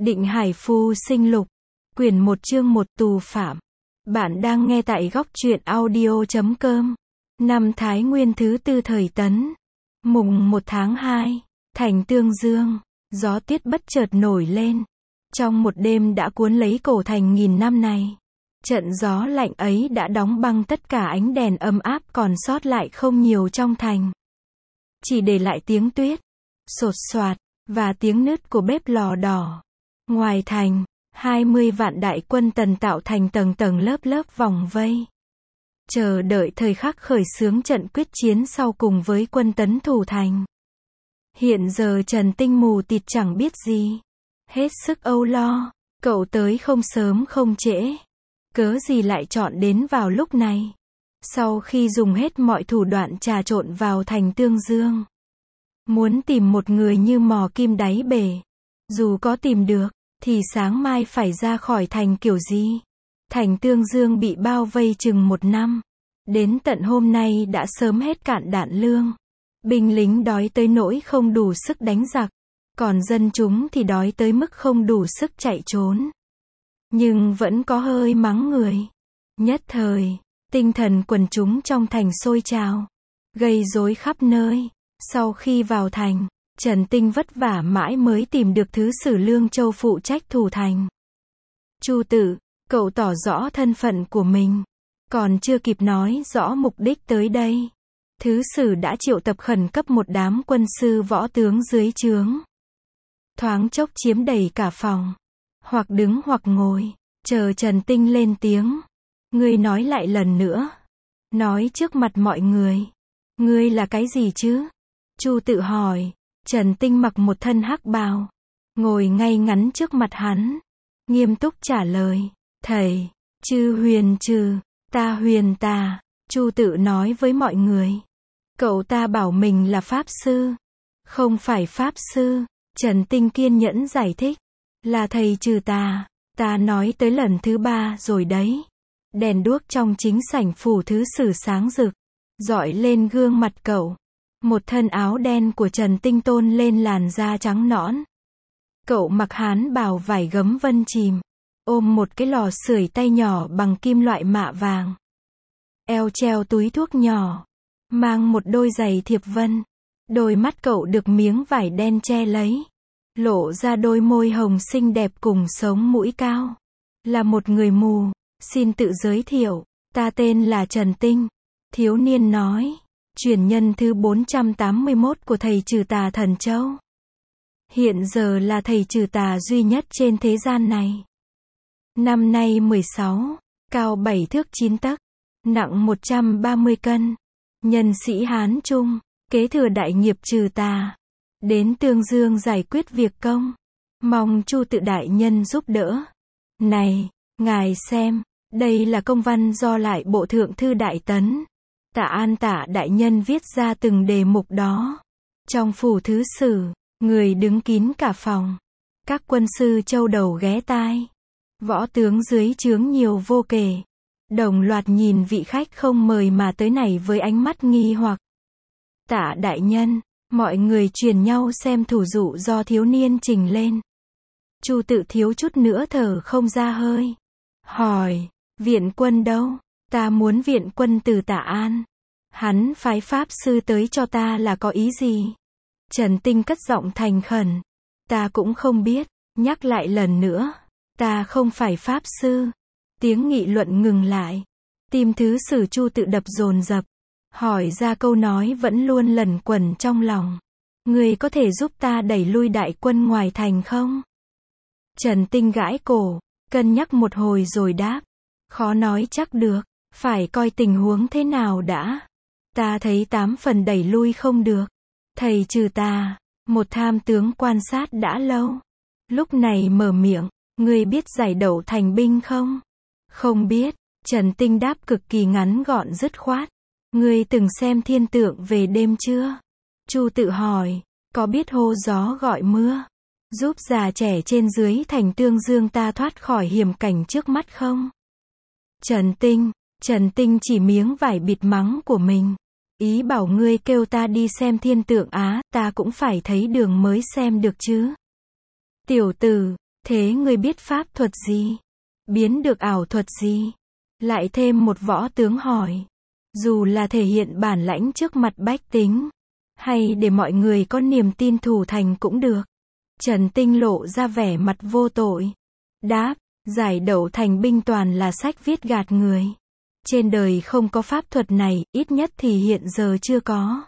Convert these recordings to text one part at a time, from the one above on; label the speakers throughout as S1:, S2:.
S1: Định Hải Phu Sinh Lục, quyển 1 chương 1 Tù Phạm. Bạn đang nghe tại góc truyện audio.com. Năm Thái Nguyên thứ tư thời Tấn. Mùng 1 tháng 2, thành Tương Dương, gió tuyết bất chợt nổi lên. Trong một đêm đã cuốn lấy cổ thành nghìn năm này. Trận gió lạnh ấy đã đóng băng tất cả ánh đèn ấm áp còn sót lại không nhiều trong thành. Chỉ để lại tiếng tuyết, sột soạt, và tiếng nứt của bếp lò đỏ. Ngoài thành, 20 vạn đại quân Tần tạo thành tầng tầng lớp lớp vòng vây. Chờ đợi thời khắc khởi xướng trận quyết chiến sau cùng với quân Tấn thủ thành. Hiện giờ Trần Tinh mù tịt chẳng biết gì. Hết sức âu lo, cậu tới không sớm không trễ. Cớ gì lại chọn đến vào lúc này. Sau khi dùng hết mọi thủ đoạn trà trộn vào thành Tương Dương. Muốn tìm một người như mò kim đáy bể. Dù có tìm được, thì sáng mai phải ra khỏi thành kiểu gì? Thành Tương Dương bị bao vây chừng 1 năm. Đến tận hôm nay đã sớm hết cạn đạn lương. Binh lính đói tới nỗi không đủ sức đánh giặc. Còn dân chúng thì đói tới mức không đủ sức chạy trốn. Nhưng vẫn có hơi mắng người. Nhất thời, tinh thần quần chúng trong thành sôi trào. Gây rối khắp nơi. Sau khi vào thành, Trần Tinh vất vả mãi mới tìm được Thứ sử Lương Châu phụ trách thủ thành. Chu Tự, cậu tỏ rõ thân phận của mình. Còn chưa kịp nói rõ mục đích tới đây. Thứ sử đã triệu tập khẩn cấp một đám quân sư võ tướng dưới trướng. Thoáng chốc chiếm đầy cả phòng. Hoặc đứng hoặc ngồi, chờ Trần Tinh lên tiếng. Ngươi nói lại lần nữa. Nói trước mặt mọi người. Ngươi là cái gì chứ? Chu Tự hỏi. Trần Tinh mặc một thân hắc bào. Ngồi ngay ngắn trước mặt hắn. Nghiêm túc trả lời. Thầy, chư huyền trừ, ta huyền tà. Chu Tự nói với mọi người. Cậu ta bảo mình là pháp sư. Không phải pháp sư. Trần Tinh kiên nhẫn giải thích. Là thầy trừ tà. Ta nói tới lần thứ 3 rồi đấy. Đèn đuốc trong chính sảnh phủ Thứ sử sáng rực. Rọi lên gương mặt cậu. Một thân áo đen của Trần Tinh tôn lên làn da trắng nõn. Cậu mặc hán bào vải gấm vân chìm. Ôm một cái lò sưởi tay nhỏ bằng kim loại mạ vàng. Eo treo túi thuốc nhỏ. Mang một đôi giày thiệp vân. Đôi mắt cậu được miếng vải đen che lấy. Lộ ra đôi môi hồng xinh đẹp cùng sống mũi cao. Là một người mù. Xin tự giới thiệu. Ta tên là Trần Tinh. Thiếu niên nói. Truyền nhân thứ 481 của thầy trừ tà Thần Châu. Hiện giờ là thầy trừ tà duy nhất trên thế gian này. Năm nay 16, cao 7 thước 9 tấc, nặng 130 cân. Nhân sĩ Hán Trung, kế thừa đại nghiệp trừ tà. Đến Tương Dương giải quyết việc công. Mong Chu Tự đại nhân giúp đỡ. Này, ngài xem, đây là công văn do lại Bộ Thượng thư Đại Tấn. Tạ An Tạ đại nhân viết ra từng đề mục đó. Trong phủ Thứ sử, người đứng kín cả phòng. Các quân sư châu đầu ghé tai. Võ tướng dưới trướng nhiều vô kể. Đồng loạt nhìn vị khách không mời mà tới này với ánh mắt nghi hoặc. Tạ đại nhân, mọi người truyền nhau xem thủ dụ do thiếu niên trình lên. Chu Tự thiếu chút nữa thở không ra hơi. Hỏi, viện quân đâu? Ta muốn viện quân từ Tạ An. Hắn phái pháp sư tới cho ta là có ý gì? Trần Tinh cất giọng thành khẩn. Ta cũng không biết. Nhắc lại lần nữa. Ta không phải pháp sư. Tiếng nghị luận ngừng lại. Tim Thứ sử Chu Tự đập dồn dập. Hỏi ra câu nói vẫn luôn lẩn quẩn trong lòng. Ngươi có thể giúp ta đẩy lui đại quân ngoài thành không? Trần Tinh gãi cổ. Cân nhắc một hồi rồi đáp. Khó nói chắc được. Phải coi tình huống thế nào đã. Ta thấy 8 phần đẩy lui không được. Thầy trừ tà, một tham tướng quan sát đã lâu. Lúc này mở miệng, ngươi biết giải đẩu thành binh không? Không biết, Trần Tinh đáp cực kỳ ngắn gọn dứt khoát. Ngươi từng xem thiên tượng về đêm chưa? Chu Tự hỏi, có biết hô gió gọi mưa? Giúp già trẻ trên dưới thành Tương Dương ta thoát khỏi hiểm cảnh trước mắt không? Trần Tinh chỉ miếng vải bịt mắng của mình. Ý bảo ngươi kêu ta đi xem thiên tượng á, ta cũng phải thấy đường mới xem được chứ. Tiểu tử, Thế ngươi biết pháp thuật gì? Biến được ảo thuật gì? Lại thêm một võ tướng hỏi. Dù là thể hiện bản lãnh trước mặt bách tính, hay để mọi người có niềm tin thủ thành cũng được. Trần Tinh lộ ra vẻ mặt vô tội. Đáp, giải đậu thành binh toàn là sách viết gạt người. Trên đời không có pháp thuật này, ít nhất thì hiện giờ chưa có.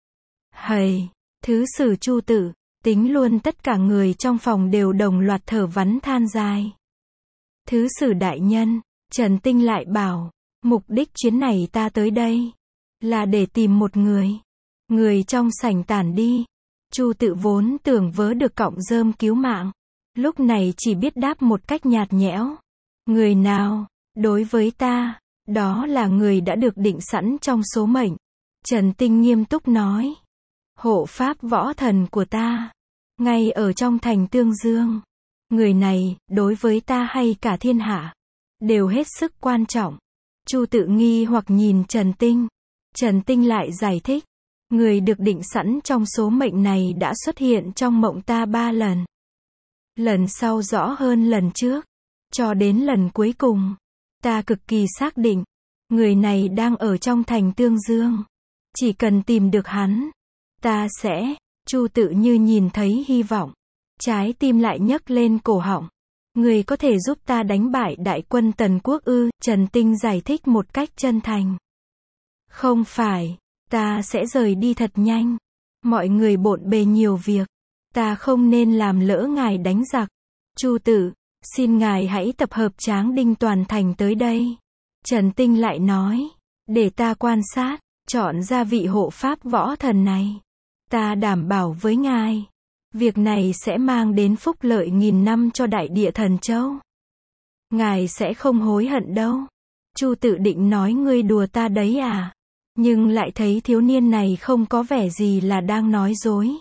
S1: Hầy, thứ sử Chu Tự, tính luôn tất cả người trong phòng đều đồng loạt thở vắn than dài. Thứ sử đại nhân, Trần Tinh lại bảo, mục đích chuyến này ta tới đây là để tìm một người. Người trong sảnh tản đi. Chu Tự vốn tưởng vớ được cọng rơm cứu mạng, lúc này chỉ biết đáp một cách nhạt nhẽo. Người nào? Đối với ta, đó là người đã được định sẵn trong số mệnh. Trần Tinh nghiêm túc nói. Hộ pháp võ thần của ta, ngay ở trong thành Tương Dương. Người này, đối với ta hay cả thiên hạ, đều hết sức quan trọng. Chu Tự nghi hoặc nhìn Trần Tinh. Trần Tinh lại giải thích. Người được định sẵn trong số mệnh này đã xuất hiện trong mộng ta 3 lần. Lần sau rõ hơn lần trước. Cho đến lần cuối cùng, ta cực kỳ xác định, người này đang ở trong thành Tương Dương. Chỉ cần tìm được hắn, ta sẽ, Chu Tự như nhìn thấy hy vọng. Trái tim lại nhấc lên cổ họng. Người có thể giúp ta đánh bại đại quân Tần Quốc ư? Trần Tinh giải thích một cách chân thành. Không phải, ta sẽ rời đi thật nhanh. Mọi người bộn bề nhiều việc. Ta không nên làm lỡ ngài đánh giặc. Chu Tự, xin ngài hãy tập hợp tráng đinh toàn thành tới đây. Trần Tinh lại nói, để ta quan sát, chọn ra vị hộ pháp võ thần này. Ta đảm bảo với ngài, việc này sẽ mang đến phúc lợi nghìn năm cho đại địa Thần Châu. Ngài sẽ không hối hận đâu. Chu Tự định nói ngươi đùa ta đấy à? Nhưng lại thấy thiếu niên này không có vẻ gì là đang nói dối.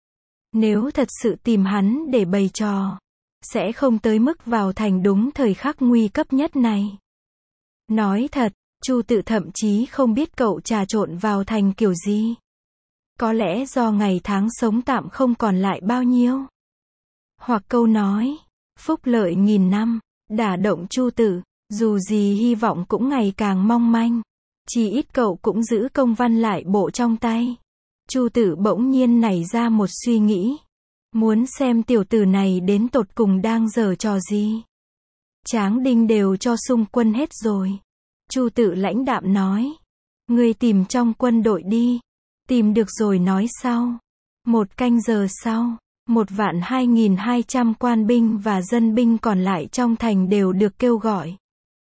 S1: Nếu thật sự tìm hắn để bày trò, sẽ không tới mức vào thành đúng thời khắc nguy cấp nhất này. Nói thật, Chu Tự thậm chí không biết cậu trà trộn vào thành kiểu gì. Có lẽ do ngày tháng sống tạm không còn lại bao nhiêu. Hoặc câu nói, phúc lợi nghìn năm, đả động Chu Tự, dù gì hy vọng cũng ngày càng mong manh. Chỉ ít cậu cũng giữ công văn lại bộ trong tay. Chu Tự bỗng nhiên nảy ra một suy nghĩ. Muốn xem tiểu tử này đến tột cùng đang giở trò gì. Tráng đinh đều cho xung quân hết rồi. Chu Tự lãnh đạm nói. Ngươi tìm trong quân đội đi. Tìm được rồi nói sau. 1 canh giờ sau, 1.200.200 quan binh và dân binh còn lại trong thành đều được kêu gọi.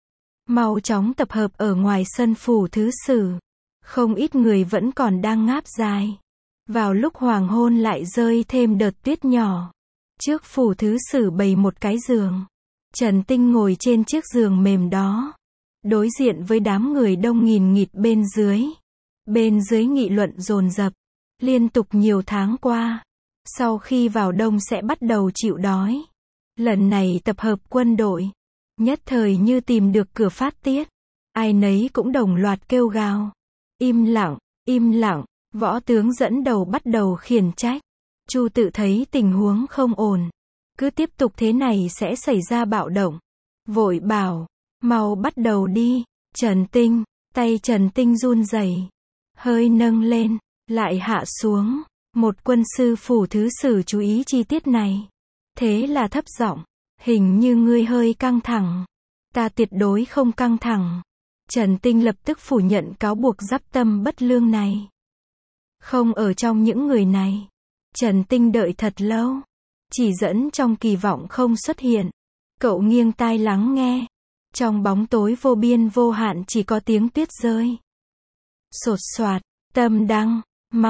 S1: Mau chóng tập hợp ở ngoài sân phủ thứ sử. Không ít người vẫn còn đang ngáp dài. Vào lúc hoàng hôn lại rơi thêm đợt tuyết nhỏ. Trước phủ thứ sử bày một cái giường. Trần Tinh ngồi trên chiếc giường mềm đó. Đối diện với đám người đông nghìn nghịt bên dưới. Bên dưới nghị luận dồn dập. Liên tục nhiều tháng qua. Sau khi vào đông sẽ bắt đầu chịu đói. Lần này tập hợp quân đội. Nhất thời như tìm được cửa phát tiết. Ai nấy cũng đồng loạt kêu gào. Im lặng, im lặng. Võ tướng dẫn đầu bắt đầu khiển trách. Chu Tự thấy tình huống không ổn. Cứ tiếp tục thế này sẽ xảy ra bạo động. Vội bảo, mau bắt đầu đi. Trần Tinh, tay Trần Tinh run rẩy, hơi nâng lên, lại hạ xuống. Một quân sư phủ thứ sử chú ý chi tiết này. Thế là thấp giọng, hình như ngươi hơi căng thẳng. Ta tuyệt đối không căng thẳng. Trần Tinh lập tức phủ nhận cáo buộc giáp tâm bất lương này. Không ở trong những người này. Trần Tinh đợi thật lâu. Chỉ dẫn trong kỳ vọng không xuất hiện. Cậu nghiêng tai lắng nghe. Trong bóng tối vô biên vô hạn chỉ có tiếng tuyết rơi. Sột soạt, Tâm Đăng,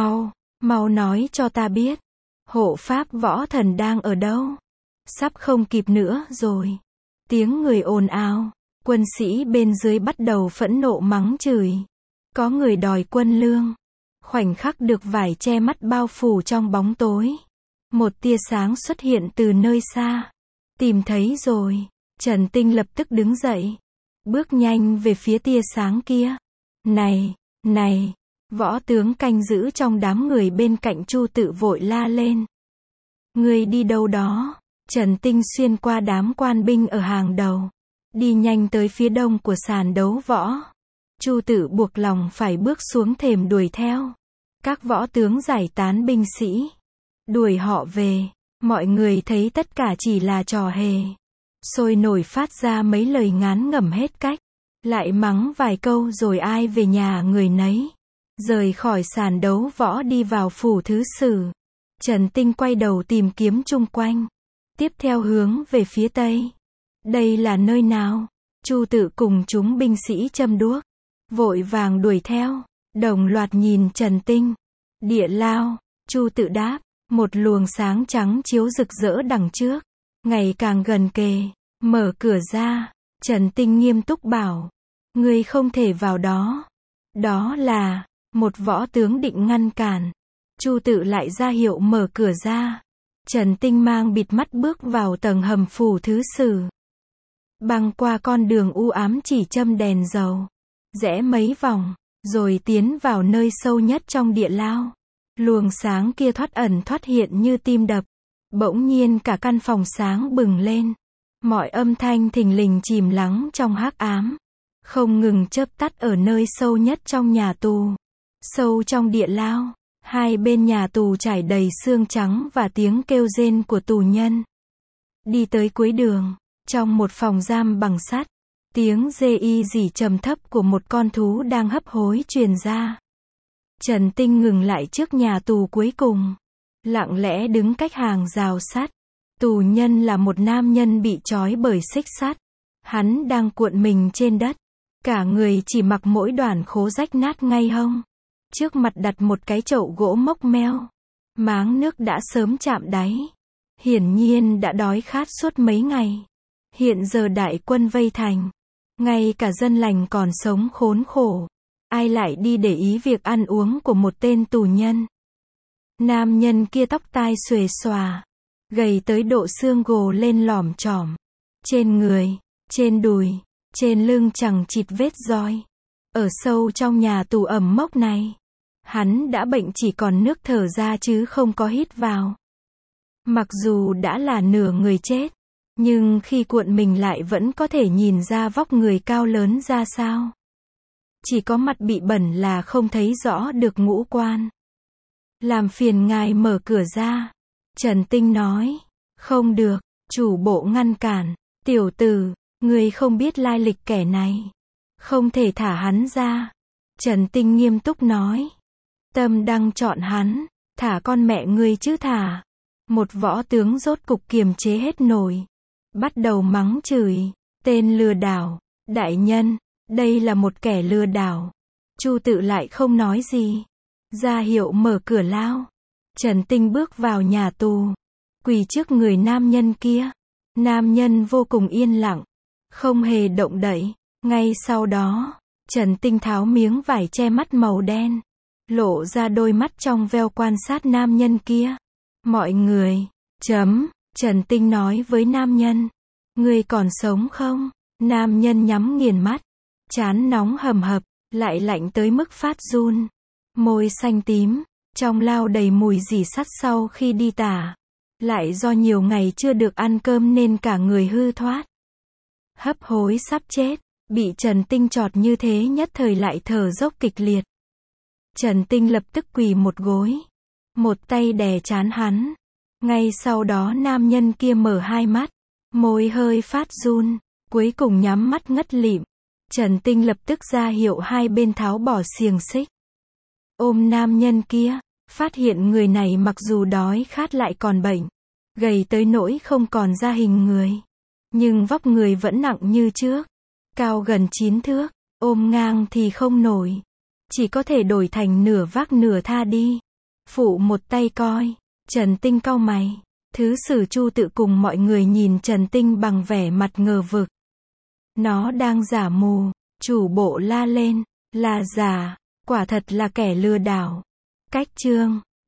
S1: mau nói cho ta biết. Hộ pháp võ thần đang ở đâu? Sắp không kịp nữa rồi. Tiếng người ồn ào. Quân sĩ bên dưới bắt đầu phẫn nộ mắng chửi. Có người đòi quân lương. Khoảnh khắc được vải che mắt bao phủ trong bóng tối. Một tia sáng xuất hiện từ nơi xa. Tìm thấy rồi. Trần Tinh lập tức đứng dậy. Bước nhanh về phía tia sáng kia. Này, võ tướng canh giữ trong đám người bên cạnh Chu Tự vội la lên. Ngươi đi đâu đó? Trần Tinh xuyên qua đám quan binh ở hàng đầu, đi nhanh tới phía đông của sàn đấu võ. Chu Tự buộc lòng phải bước xuống thềm đuổi theo. Các võ tướng giải tán binh sĩ, đuổi họ về. Mọi người thấy tất cả chỉ là trò hề, sôi nổi phát ra mấy lời ngán ngẩm hết cách, lại mắng vài câu rồi ai về nhà người nấy. Rời khỏi sàn đấu võ đi vào phủ thứ sử. Trần Tinh quay đầu tìm kiếm chung quanh, tiếp theo hướng về phía tây. Đây là nơi nào? Chu Tự cùng chúng binh sĩ châm đuốc, vội vàng đuổi theo, đồng loạt nhìn Trần Tinh. Địa lao, Chu Tự đáp, một luồng sáng trắng chiếu rực rỡ đằng trước, ngày càng gần kề. Mở cửa ra, Trần Tinh nghiêm túc bảo, ngươi không thể vào đó. Đó là, một võ tướng định ngăn cản. Chu Tự lại ra hiệu mở cửa ra. Trần Tinh mang bịt mắt bước vào tầng hầm phủ thứ sử. Băng qua con đường u ám chỉ châm đèn dầu, rẽ mấy vòng, rồi tiến vào nơi sâu nhất trong địa lao. Luồng sáng kia thoát ẩn thoát hiện như tim đập. Bỗng nhiên cả căn phòng sáng bừng lên. Mọi âm thanh thình lình chìm lắng trong hắc ám, không ngừng chớp tắt ở nơi sâu nhất trong nhà tù. Sâu trong địa lao, hai bên nhà tù trải đầy xương trắng và tiếng kêu rên của tù nhân. Đi tới cuối đường, trong một phòng giam bằng sắt, tiếng rê y rỉ trầm thấp của một con thú đang hấp hối truyền ra. Trần Tinh ngừng lại trước nhà tù cuối cùng, lặng lẽ đứng cách hàng rào sắt. Tù nhân là một nam nhân bị trói bởi xích sắt. Hắn đang cuộn mình trên đất, cả người chỉ mặc mỗi đoàn khố rách nát ngay hông. Trước mặt đặt một cái chậu gỗ mốc meo, máng nước đã sớm chạm đáy. Hiển nhiên đã đói khát suốt mấy ngày. Hiện giờ đại quân vây thành, ngay cả dân lành còn sống khốn khổ, ai lại đi để ý việc ăn uống của một tên tù nhân. Nam nhân kia tóc tai xuề xòa, gầy tới độ xương gồ lên lòm chòm. Trên người, trên đùi, trên lưng chẳng chịt vết roi. Ở sâu trong nhà tù ẩm mốc này, hắn đã bệnh chỉ còn nước thở ra chứ không có hít vào. Mặc dù đã là nửa người chết, nhưng khi cuộn mình lại vẫn có thể nhìn ra vóc người cao lớn ra sao. Chỉ có mặt bị bẩn là không thấy rõ được ngũ quan. Làm phiền ngài mở cửa ra. Trần Tinh nói. Không được, chủ bộ ngăn cản. Tiểu tử, người không biết lai lịch kẻ này, không thể thả hắn ra. Trần Tinh nghiêm túc nói. Tâm đang chọn hắn, thả con mẹ ngươi chứ thả. Một võ tướng rốt cục kiềm chế hết nổi, bắt đầu mắng chửi. Tên lừa đảo, đại nhân, đây là một kẻ lừa đảo. Chu Tự lại không nói gì, ra hiệu mở cửa lao. Trần Tinh bước vào nhà tù, quỳ trước người nam nhân kia. Nam nhân vô cùng yên lặng, không hề động đậy. Ngay sau đó, Trần Tinh tháo miếng vải che mắt màu đen, lộ ra đôi mắt trong veo quan sát nam nhân kia. Mọi người, Trần Tinh nói với nam nhân. Ngươi còn sống không? Nam nhân nhắm nghiền mắt, trán nóng hầm hập, lại lạnh tới mức phát run. Môi xanh tím, trong lao đầy mùi rỉ sắt sau khi đi tả. Lại do nhiều ngày chưa được ăn cơm nên cả người hư thoát. Hấp hối sắp chết, bị Trần Tinh chọt như thế nhất thời lại thở dốc kịch liệt. Trần Tinh lập tức quỳ một gối, một tay đè trán hắn. Ngay sau đó nam nhân kia mở hai mắt, môi hơi phát run, cuối cùng nhắm mắt ngất lịm. Trần Tinh lập tức ra hiệu hai bên tháo bỏ xiềng xích, ôm nam nhân kia. Phát hiện người này mặc dù đói khát lại còn bệnh, gầy tới nỗi không còn ra hình người, nhưng vóc người vẫn nặng như trước, cao gần 9 thước, ôm ngang thì không nổi, chỉ có thể đổi thành nửa vác nửa tha đi. Phụ một tay coi. Trần Tinh cau mày. Thứ sử Chu Tự cùng mọi người nhìn Trần Tinh bằng vẻ mặt ngờ vực. Nó đang giả mù. Chủ bộ la lên. Là giả, quả thật là kẻ lừa đảo. Cách chương